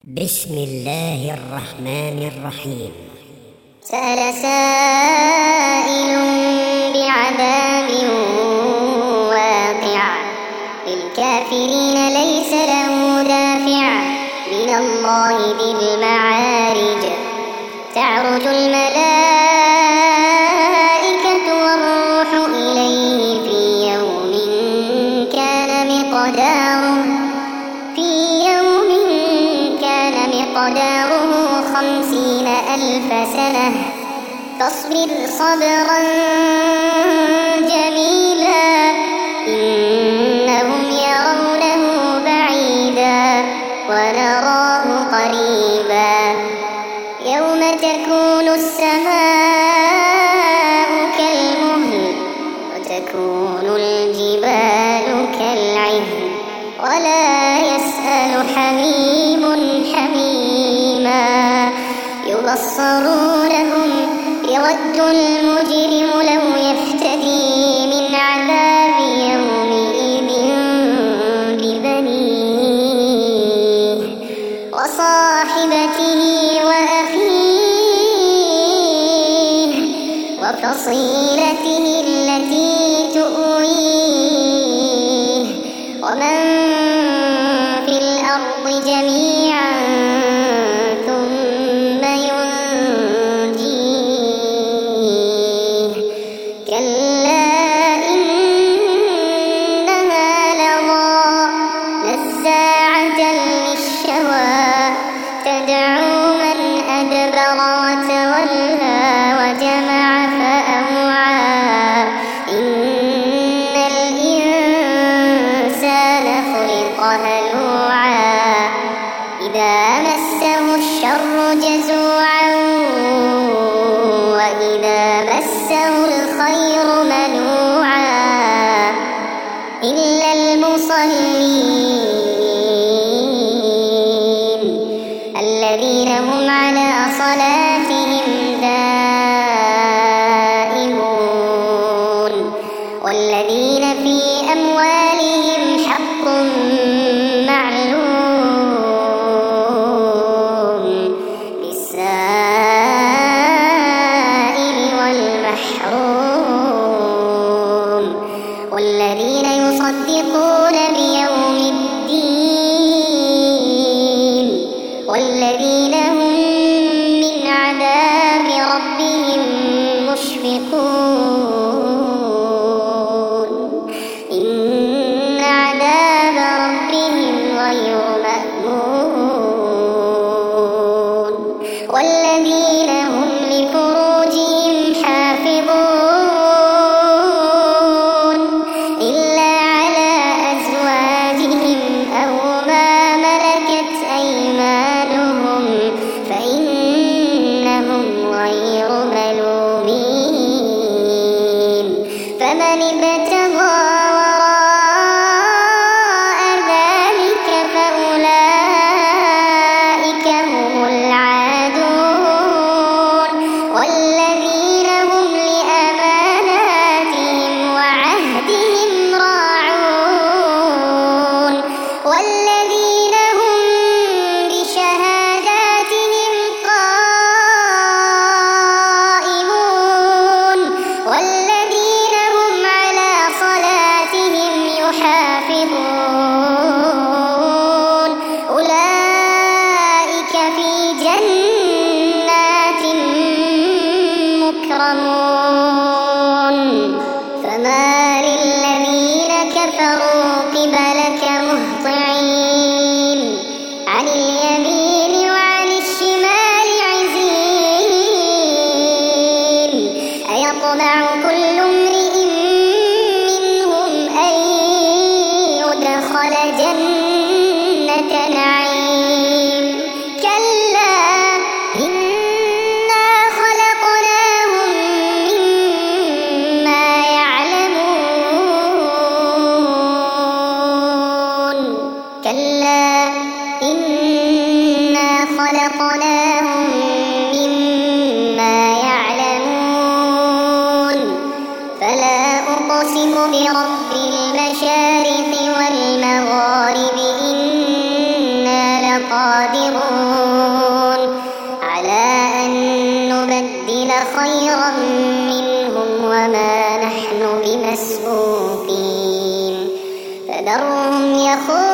بسم الله الرحمن الرحيم. سأل سائل بعذاب واقع للكافرين ليس له دافع من الله ذي المعارج. تعرج الملائكة والروح إليه في يوم كان مقداره 50,000 سنة فاصبر صبرا جميلا إنهم يرونه بعيدا ونراه قريبا. يوم تكون السماء كالمهل وتكون الجبال كالعهن ولا يسأل حميم حميما. يبصرونهم يود المجرم لو يفتدي من عذاب يومئذ ببنيه وصاحبته وأخيه وفصيلته التي تؤويه ومن في الأرض جميعا ثم ينجيه. كلا إنها لظى نزاعة للشوى تدعو من أدبر وتولى وجمع فأوعى. إن الإنسان خلق هلوعا إذا مسه الشر جزوعا وإذا مسه الخير منوعا إلا المصلين الذين هم على صلاتهم دائمون والذين في أموالهم حق معلوم للسائل والمحروم والذين يصدقون بيوم الدين والذين هم من عذاب ربهم مشفقون. إن عذاب ربهم غير مأمون. والذين هم لفروجهم حافظون إلا على أزواجهم أو ما ملكت أيمانهم فإنهم غير ملومين. فمن ابتغى وراء ذلك فأولئك هم العادون والذين هم لأماناتهم وعهدهم راعون والذين هم بشهاداتهم قائمون والذين هم على صلاتهم يحافظون. أولئك في جنات مكرمون. فما للذين كفروا قبلك مهطعين عن اليمين وعن الشمال عزين. أيطمع كل امرئ منهم أن يدخل جنة نعيم. كلا إنا خلقناهم مما يعلمون. كلا إنا خلقناهم مما يعلمون. فلا أقسم برب المشارق والمغارب إنا لقادرون لقادرون على أن نبدل خيرا منهم وما نحن بمسبوقين فذرهم يخوضوا